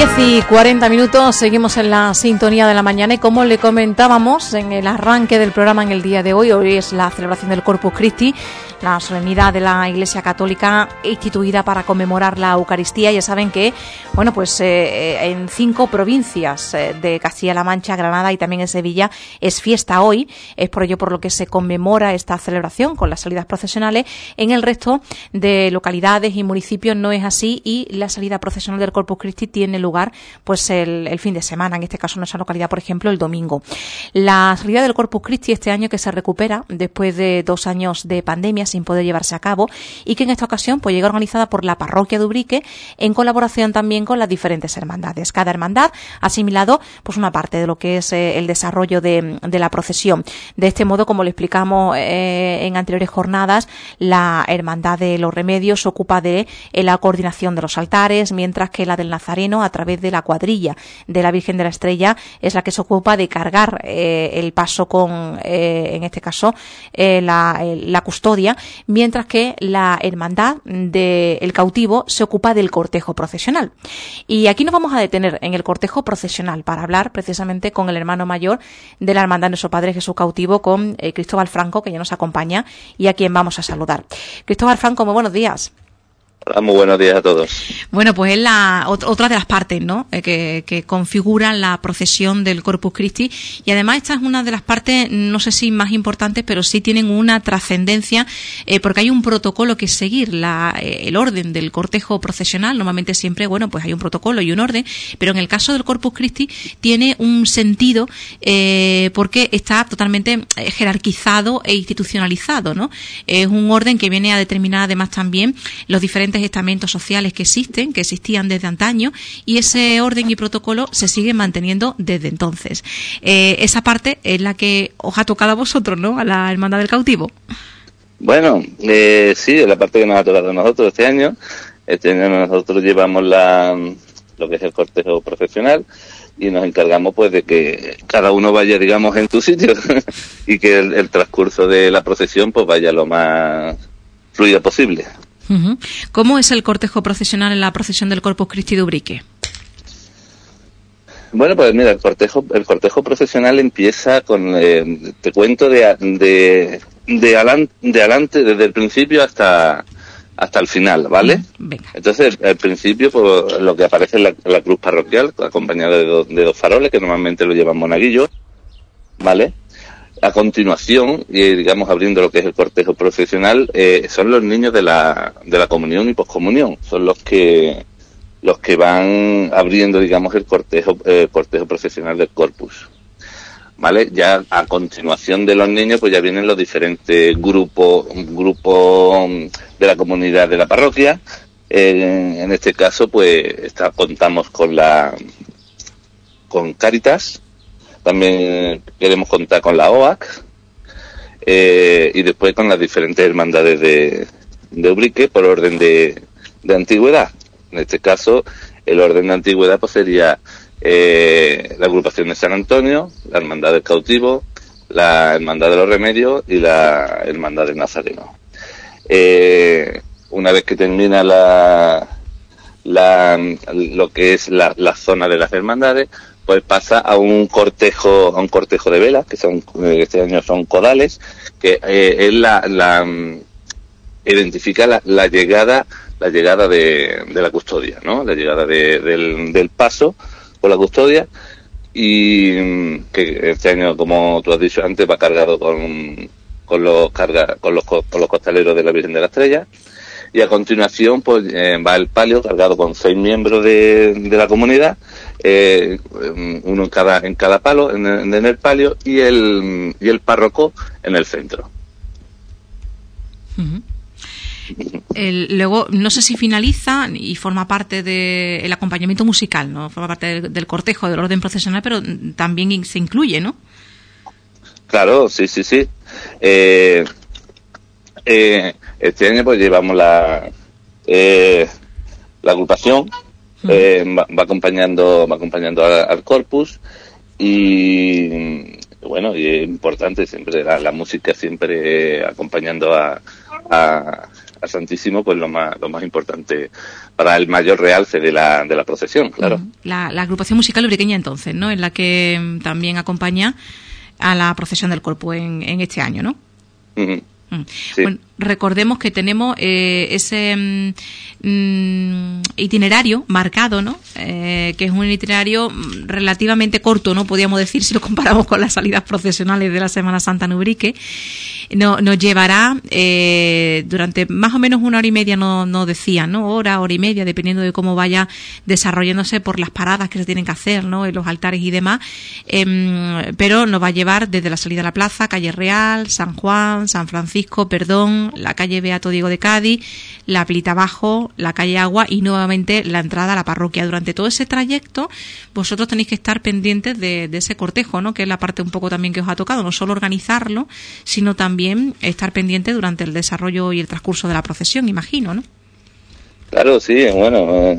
10:40, seguimos en la sintonía de la mañana y como le comentábamos en el arranque del programa en el día de hoy es la celebración del Corpus Christi, la solemnidad de la Iglesia Católica instituida para conmemorar la Eucaristía. Ya saben que, bueno, pues en 5 provincias de Castilla-La Mancha, Granada y también en Sevilla es fiesta hoy. Es por ello por lo que se conmemora esta celebración con las salidas procesionales. En el resto de localidades y municipios no es así y la salida procesional del Corpus Christi tiene lugar pues el fin de semana, en este caso en nuestra localidad, por ejemplo, el domingo. La salida del Corpus Christi este año que se recupera después de 2 años de pandemia sin poder llevarse a cabo y que en esta ocasión pues llega organizada por la parroquia de Ubrique en colaboración también con las diferentes hermandades. Cada hermandad ha asimilado pues una parte de lo que es el desarrollo de la procesión. De este modo, como le explicamos en anteriores jornadas, la hermandad de los Remedios se ocupa de la coordinación de los altares, mientras que la del Nazareno, a través de la cuadrilla de la Virgen de la Estrella, es la que se ocupa de cargar el paso con, en este caso, la custodia, mientras que la hermandad del Cautivo se ocupa del cortejo procesional. Y aquí nos vamos a detener en el cortejo procesional para hablar precisamente con el hermano mayor de la hermandad de nuestro Padre Jesús Cautivo, con Cristóbal Franco, que ya nos acompaña y a quien vamos a saludar. Cristóbal Franco, muy buenos días. Hola, muy buenos días a todos. Bueno, pues es otra de las partes, ¿no?, que configuran la procesión del Corpus Christi, y además esta es una de las partes, no sé si más importantes, pero sí tienen una trascendencia, porque hay un protocolo que seguir, el orden del cortejo procesional. Normalmente siempre, bueno, pues hay un protocolo y un orden, pero en el caso del Corpus Christi tiene un sentido, porque está totalmente jerarquizado e institucionalizado, ¿no? Es un orden que viene a determinar además también los diferentes estamentos sociales que existían desde antaño, y ese orden y protocolo se sigue manteniendo desde entonces. Esa parte es la que os ha tocado a vosotros, ¿no?, a la Hermandad del Cautivo. Bueno, sí, es la parte que nos ha tocado a nosotros este año. Este año nosotros llevamos lo que es el cortejo profesional y nos encargamos pues de que cada uno vaya, digamos, en su sitio y que el transcurso de la procesión pues vaya lo más fluido posible. ¿Cómo es el cortejo procesional en la procesión del Corpus Christi de Ubrique? Bueno, pues mira, el cortejo procesional empieza con, te cuento de adelante, desde el principio hasta el final, ¿vale? Venga. Entonces, al principio, pues lo que aparece es la cruz parroquial, acompañada de 2 faroles, que normalmente lo llevan monaguillos, ¿vale? A continuación, y digamos abriendo lo que es el cortejo procesional, son los niños de la comunión y poscomunión, son los que van abriendo, digamos, el cortejo procesional del Corpus, ¿vale? Ya a continuación de los niños, pues ya vienen los diferentes grupos de la comunidad de la parroquia. En este caso, pues contamos con Cáritas. También queremos contar con la OAC y después con las diferentes hermandades de Ubrique por orden de antigüedad. En este caso, el orden de antigüedad pues sería la agrupación de San Antonio, la hermandad del Cautivo, la hermandad de los Remedios y la hermandad del Nazareno. Una vez que termina lo que es la zona de las hermandades, pues pasa a un cortejo de velas, que este año son codales, que es identifica la llegada de la custodia, ¿no? La llegada del paso por la custodia, y que este año, como tú has dicho antes, va cargado con los costaleros de la Virgen de la Estrella. Y a continuación pues va el palio cargado con 6 miembros de la comunidad, uno en cada palo en el palio, y el párroco en el centro. Luego, no sé si finaliza y forma parte del acompañamiento musical, ¿no? Forma parte del cortejo, del orden procesional, pero también se incluye, ¿no? Claro, sí. Este año pues llevamos la agrupación, va acompañando al Corpus, y bueno, y es importante siempre la música, siempre acompañando a al Santísimo, pues lo más importante para el mayor realce de la procesión, claro. La agrupación musical ubriqueña, entonces, ¿no? Es la que también acompaña a la procesión del Corpus en este año, ¿no? Uh-huh. Sí. Bueno, recordemos que tenemos ese itinerario marcado, ¿no? Que es un itinerario relativamente corto, ¿no? Podríamos decir, si lo comparamos con las salidas procesionales de la Semana Santa en Ubrique. Nos llevará durante más o menos 1 hora y media, no decía, ¿no? Hora y media, dependiendo de cómo vaya desarrollándose por las paradas que se tienen que hacer, ¿no? En los altares y demás. Pero nos va a llevar desde la salida a la plaza, Calle Real, San Juan, San Francisco, Perdón, la calle Beato Diego de Cádiz, la Pilita Abajo, la calle Agua y nuevamente la entrada a la parroquia. Durante todo ese trayecto vosotros tenéis que estar pendientes de ese cortejo, ¿no? Que es la parte un poco también que os ha tocado, no solo organizarlo, sino también estar pendientes durante el desarrollo y el transcurso de la procesión, imagino, ¿no? Claro, sí, bueno,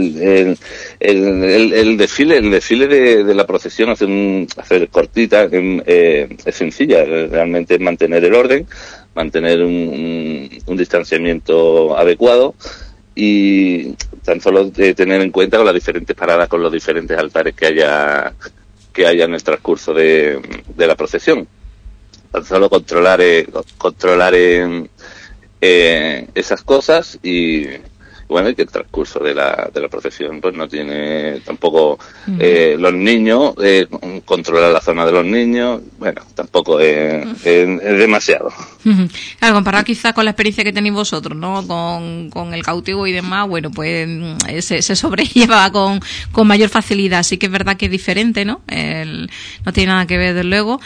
el desfile de la procesión, hacer cortita, es sencilla, realmente es mantener el orden, mantener un distanciamiento adecuado y tan solo tener en cuenta con las diferentes paradas, con los diferentes altares que haya en el transcurso de la procesión. Tan solo controlar esas cosas y bueno, y que el transcurso de la procesión pues no tiene tampoco los niños, controlar la zona de los niños, bueno, tampoco es demasiado. Claro, comparado quizás con la experiencia que tenéis vosotros, ¿no? Con el cautivo y demás, bueno, pues se sobrelleva con mayor facilidad. Sí que es verdad que es diferente, ¿no? No tiene nada que ver, desde luego,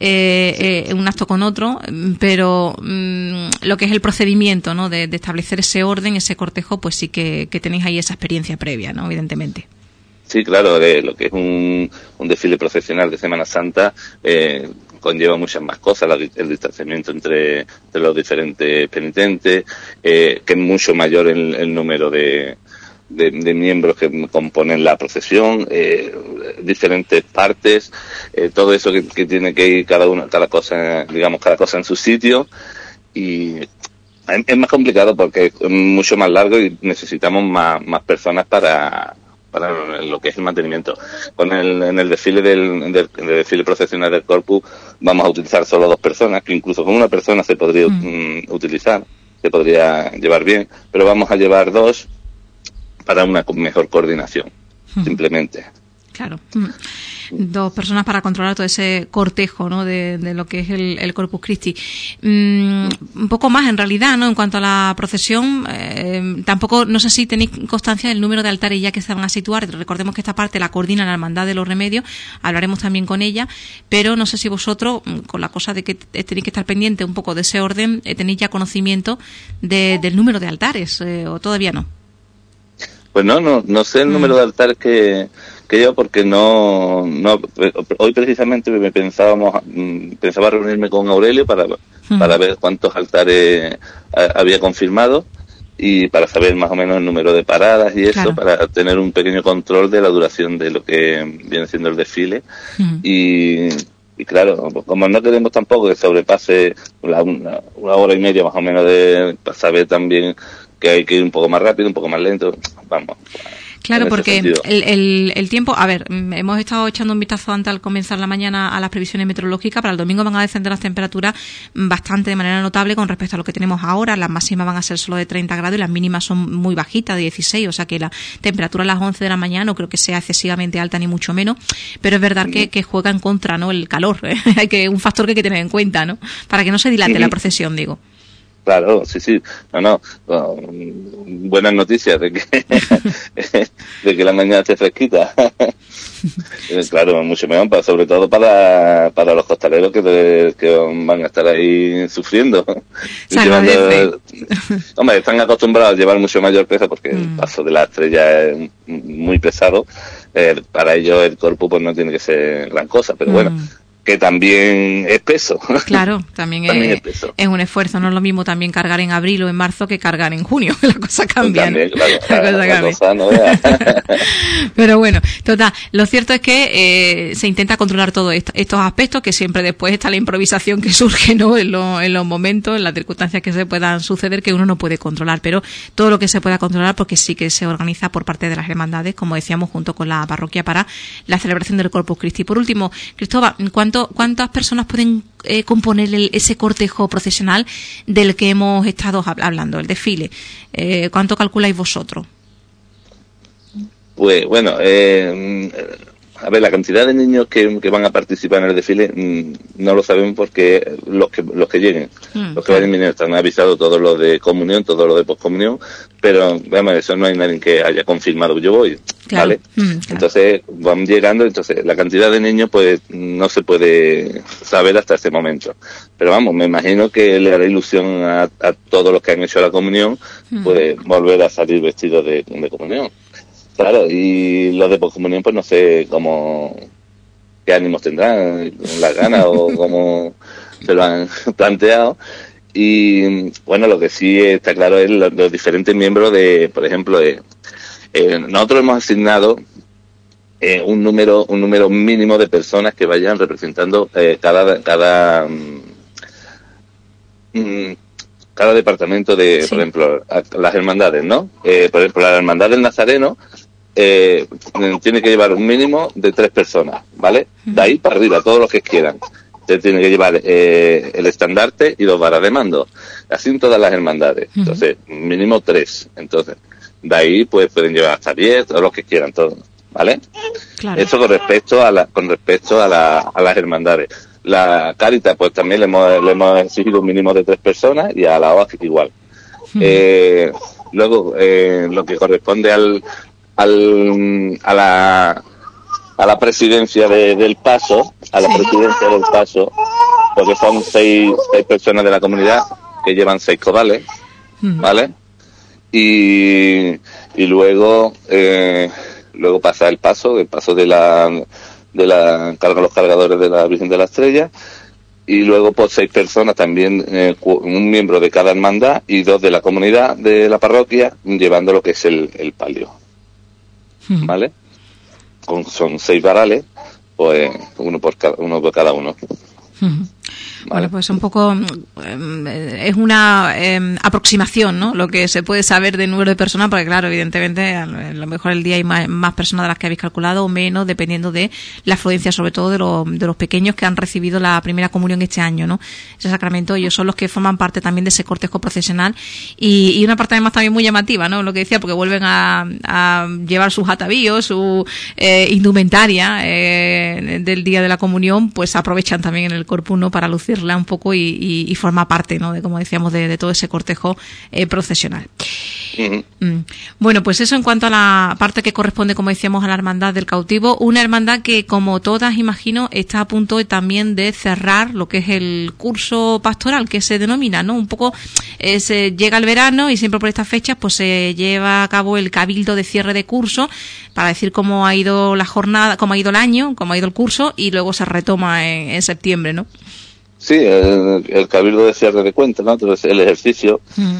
un acto con otro, pero lo que es el procedimiento, ¿no? De establecer ese orden, ese cortejo, pues sí que tenéis ahí esa experiencia previa, ¿no? Evidentemente. Sí, claro, lo que es un desfile procesional de Semana Santa conlleva muchas más cosas, el distanciamiento entre los diferentes penitentes, que es mucho mayor el número de miembros que componen la procesión, diferentes partes, todo eso que tiene que ir cada cosa en su sitio, y es más complicado porque es mucho más largo y necesitamos más personas para lo que es el mantenimiento. En el desfile del desfile procesional del Corpus vamos a utilizar solo 2 personas, que incluso con una persona se podría utilizar, se podría llevar bien, pero vamos a llevar 2 para una mejor coordinación, simplemente. Claro. 2 personas para controlar todo ese cortejo, ¿no? De lo que es el Corpus Christi. Un poco más, en realidad, ¿no? En cuanto a la procesión, tampoco, no sé si tenéis constancia del número de altares ya que se van a situar. Recordemos que esta parte la coordina la Hermandad de los Remedios, hablaremos también con ella, pero no sé si vosotros, con la cosa de que tenéis que estar pendientes un poco de ese orden, tenéis ya conocimiento del número de altares, o todavía no. Pues no sé el número de altares que yo, porque no hoy precisamente pensaba reunirme con Aurelio para ver cuántos altares había confirmado y para saber más o menos el número de paradas y eso, claro, para tener un pequeño control de la duración de lo que viene siendo el desfile. Y claro, como no queremos tampoco que sobrepase una hora y media más o menos para saber también que hay que ir un poco más rápido, un poco más lento, vamos. Claro, porque el tiempo, a ver, hemos estado echando un vistazo antes al comenzar la mañana a las previsiones meteorológicas. Para el domingo van a descender las temperaturas bastante, de manera notable con respecto a lo que tenemos ahora. Las máximas van a ser solo de 30 grados y las mínimas son muy bajitas, de 16, o sea que la temperatura a las 11 de la mañana no creo que sea excesivamente alta ni mucho menos, pero es verdad que juega en contra, ¿no? El calor, hay un factor que hay que tener en cuenta, ¿no? Para que no se dilate la procesión, digo. Claro, sí. Buenas noticias de que la mañana esté fresquita. Claro, mucho mejor, sobre todo para los costaleros que van a estar ahí sufriendo. Hombre, están acostumbrados a llevar mucho mayor peso porque el paso de la estrella es muy pesado. Para ellos el cuerpo pues no tiene que ser gran cosa, pero bueno. que también es peso. Claro, también es peso. Es un esfuerzo. No es lo mismo también cargar en abril o en marzo que cargar en junio. La cosa cambia. También, claro, la cosa no Pero bueno, total, lo cierto es que se intenta controlar todos estos aspectos, que siempre después está la improvisación que surge, ¿no? En los momentos, en las circunstancias que se puedan suceder, que uno no puede controlar, pero todo lo que se pueda controlar, porque sí que se organiza por parte de las hermandades, como decíamos, junto con la parroquia, para la celebración del Corpus Christi. Por último, Cristóbal, ¿cuántas personas pueden componer ese cortejo procesional del que hemos estado hablando, el desfile? ¿Cuánto calculáis vosotros? Pues bueno, a ver, la cantidad de niños que van a participar en el desfile no lo sabemos, porque los que lleguen, los que vayan viniendo, están avisados todos los de comunión, todos los de poscomunión, pero vamos, eso no hay nadie que haya confirmado yo voy, ¿vale? Claro. Entonces van llegando, entonces la cantidad de niños pues no se puede saber hasta este momento, pero vamos, me imagino que le hará ilusión a todos los que han hecho la comunión, pues volver a salir vestidos de comunión. Claro, y los de poscomunión pues no sé qué ánimos tendrán, las ganas o cómo se lo han planteado. Y bueno, lo que sí está claro es los diferentes miembros por ejemplo, nosotros hemos asignado un número mínimo de personas que vayan representando cada departamento de, sí. Por ejemplo, las hermandades, ¿no? Por ejemplo, la hermandad del Nazareno tiene que llevar un mínimo de 3 personas, ¿vale? De ahí para arriba, todos los que quieran. Usted tiene que llevar el estandarte y 2 varas de mando. Así en todas las hermandades. Entonces, mínimo 3. Entonces, de ahí pues pueden llevar hasta 10, todos los que quieran, todos, ¿vale? Claro. Eso con respecto a las hermandades. La Cáritas, pues también le hemos exigido un mínimo de 3 personas, y a la OAC igual. Luego, lo que corresponde a la presidencia del paso, porque son 6 personas de la comunidad que llevan 6 codales, ¿vale? Y luego pasa el paso de los cargadores de la Virgen de la Estrella, y luego pues 6 personas también, un miembro de cada hermandad y 2 de la comunidad de la parroquia, llevando lo que es el palio, ¿vale? Son 6 varales, pues uno por cada uno. Bueno, pues un poco es una aproximación, ¿no? Lo que se puede saber de número de personas, porque claro, evidentemente a lo mejor el día hay más personas de las que habéis calculado o menos, dependiendo de la afluencia, sobre todo de los pequeños que han recibido la primera comunión este año, ¿no? Ese sacramento, ellos son los que forman parte también de ese cortejo procesional, y una parte además también muy llamativa, ¿no? Lo que decía, porque vuelven a llevar sus atavíos, su indumentaria del día de la comunión, pues aprovechan también en el corpus, ¿no? Para lucirla un poco y forma parte, ¿no? De, como decíamos, de todo ese cortejo procesional. Bueno, pues eso en cuanto a la parte que corresponde, como decíamos, a la Hermandad del Cautivo, una hermandad que, como todas, imagino, está a punto también de cerrar lo que es el curso pastoral, que se denomina, ¿no? Un poco se llega el verano y siempre por estas fechas pues se lleva a cabo el cabildo de cierre de curso para decir cómo ha ido la jornada, cómo ha ido el año, cómo ha ido el curso, y luego se retoma en septiembre, ¿no? Sí, el cabildo de cierre de cuentas, ¿no? Entonces, el ejercicio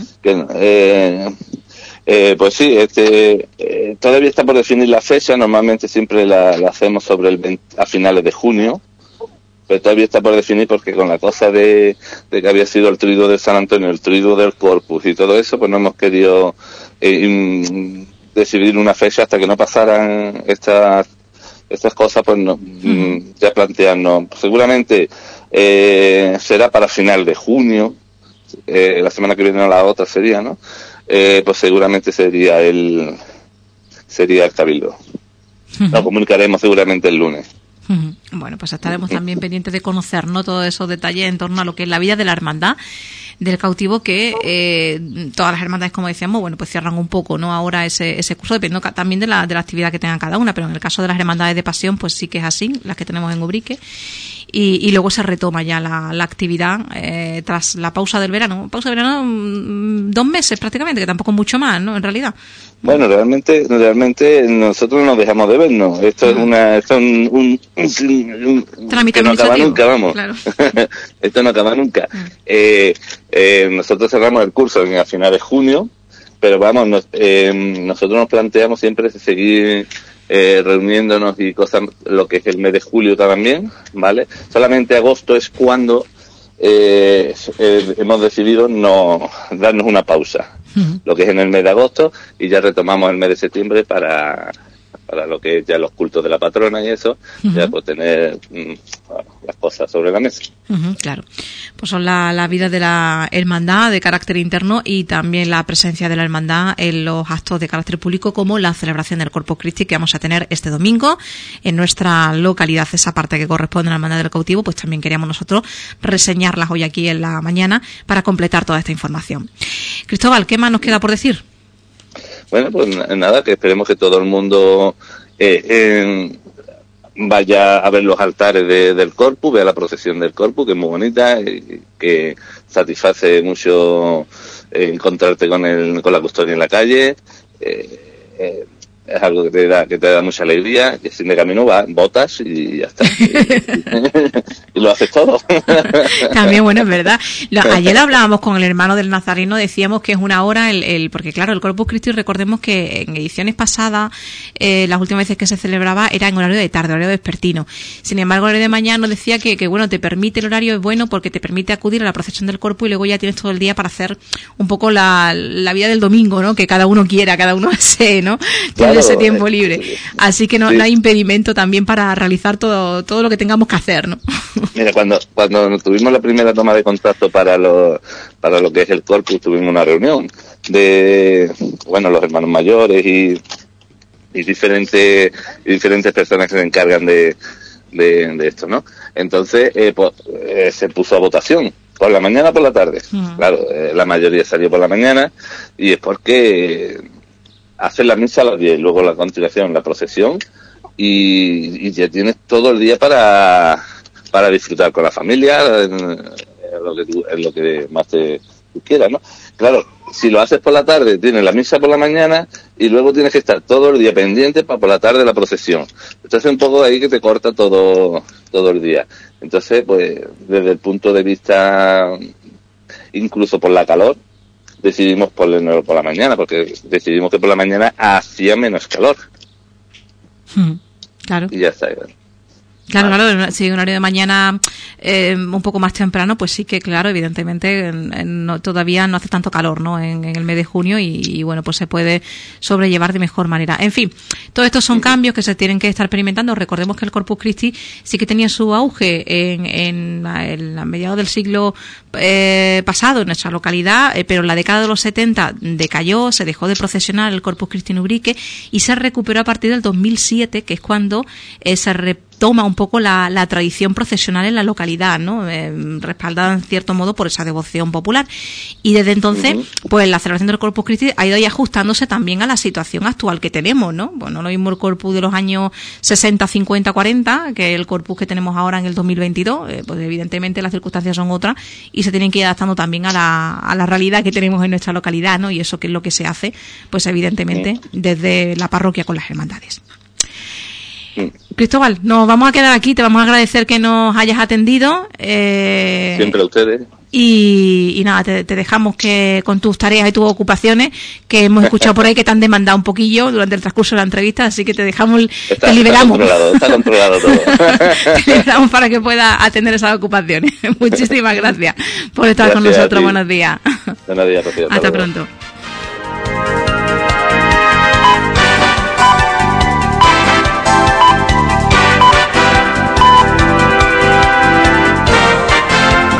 pues sí, todavía está por definir la fecha. Normalmente siempre la hacemos a finales de junio, pero todavía está por definir, porque con la cosa de que había sido el triduo de San Antonio, el triduo del Corpus y todo eso, pues no hemos querido decidir una fecha hasta que no pasaran estas cosas, pues no, ya plantearnos. Seguramente será para final de junio, la semana que viene o la otra sería, ¿no? Pues seguramente sería el cabildo. Lo comunicaremos seguramente el lunes. Bueno, pues estaremos también pendientes de conocer, ¿no?, todos esos detalles en torno a lo que es la vida de la hermandad del Cautivo, que todas las hermandades, como decíamos, bueno, pues cierran un poco, ¿no?, ahora ese curso, dependiendo también de la actividad que tengan cada una, pero en el caso de las hermandades de pasión, pues sí que es así, las que tenemos en Ubrique. y luego se retoma ya la actividad tras la pausa del verano. 2 meses prácticamente, que tampoco es mucho más, ¿no? En realidad. Bueno, realmente nosotros no nos dejamos de vernos. Esto es un trámite que no acaba nunca, vamos. Claro. Esto no acaba nunca. Nosotros cerramos el curso a finales de junio, pero vamos, nosotros nos planteamos siempre seguir reuniéndonos y cosas, lo que es el mes de julio también, ¿vale? Solamente agosto es cuando hemos decidido no darnos una pausa, lo que es en el mes de agosto, y ya retomamos el mes de septiembre para lo que es ya los cultos de la patrona y eso, ya pues tener las cosas sobre la mesa. Claro, pues son la vida de la hermandad de carácter interno y también la presencia de la hermandad en los actos de carácter público, como la celebración del Corpus Christi que vamos a tener este domingo en nuestra localidad. Esa parte que corresponde a la hermandad del cautivo, pues también queríamos nosotros reseñarlas hoy aquí en la mañana para completar toda esta información. Cristóbal, ¿qué más nos queda por decir? Bueno, pues nada, que esperemos que todo el mundo vaya a ver los altares del Corpus, vea la procesión del Corpus, que es muy bonita, y que satisface mucho encontrarte con la custodia en la calle. Es algo que te da mucha alegría, que sin de camino botas y ya está. Y lo haces todo. También, bueno, es verdad. Ayer hablábamos con el hermano del Nazareno, decíamos que es una hora porque claro, el Corpus Christi, recordemos que en ediciones pasadas, las últimas veces que se celebraba era en horario de tarde, horario vespertino. Sin embargo, el horario de mañana nos decía que bueno, te permite, el horario es bueno porque te permite acudir a la procesión del Corpus y luego ya tienes todo el día para hacer un poco la vida del domingo, ¿no? Que cada uno quiera, cada uno desee, ¿no? Claro, ese tiempo libre. Así que no hay impedimento también para realizar todo lo que tengamos que hacer, ¿no? Mira, cuando tuvimos la primera toma de contacto para lo que es el Corpus, tuvimos una reunión de, bueno, los hermanos mayores y diferentes personas que se encargan de esto, ¿no? Entonces, se puso a votación. Por la mañana o por la tarde. Claro, la mayoría salió por la mañana y es porque hacer la misa a las 10, luego la continuación, la procesión y ya tienes todo el día para disfrutar con la familia, en lo que más tú quieras, ¿no? Claro, si lo haces por la tarde, tienes la misa por la mañana y luego tienes que estar todo el día pendiente para por la tarde la procesión. Entonces un poco de ahí que te corta todo el día. Entonces, pues, desde el punto de vista, incluso por la calor, decidimos ponerlo por la mañana, porque decidimos que por la mañana hacía menos calor. Claro. Y ya está. Claro, si un horario de mañana un poco más temprano, pues sí que, claro, evidentemente todavía no hace tanto calor, ¿no? En el mes de junio y bueno, pues se puede sobrellevar de mejor manera. En fin, todos estos son cambios que se tienen que estar experimentando. Recordemos que el Corpus Christi sí que tenía su auge a mediados del siglo pasado en nuestra localidad, pero en la década de los 70 decayó, se dejó de procesionar el Corpus Christi en Ubrique y se recuperó a partir del 2007, que es cuando se toma un poco la tradición procesional en la localidad, ¿no? Respaldada en cierto modo por esa devoción popular. Y desde entonces, pues la celebración del Corpus Christi ha ido ahí ajustándose también a la situación actual que tenemos, ¿no? Pues no lo mismo el Corpus de los años 60, 50, 40 que el Corpus que tenemos ahora en el 2022. Pues evidentemente las circunstancias son otras y se tienen que ir adaptando también a la realidad que tenemos en nuestra localidad, ¿no? Y eso que es lo que se hace, pues evidentemente desde la parroquia con las hermandades. Cristóbal, nos vamos a quedar aquí, te vamos a agradecer que nos hayas atendido. Siempre a ustedes. Y nada, te dejamos que con tus tareas y tus ocupaciones, que hemos escuchado por ahí que te han demandado un poquillo durante el transcurso de la entrevista, así que te dejamos, te liberamos. Está controlado todo. Te liberamos para que puedas atender esas ocupaciones. Muchísimas gracias por estar con nosotros. Buenos días. Buenos días, Rocío. Hasta pronto.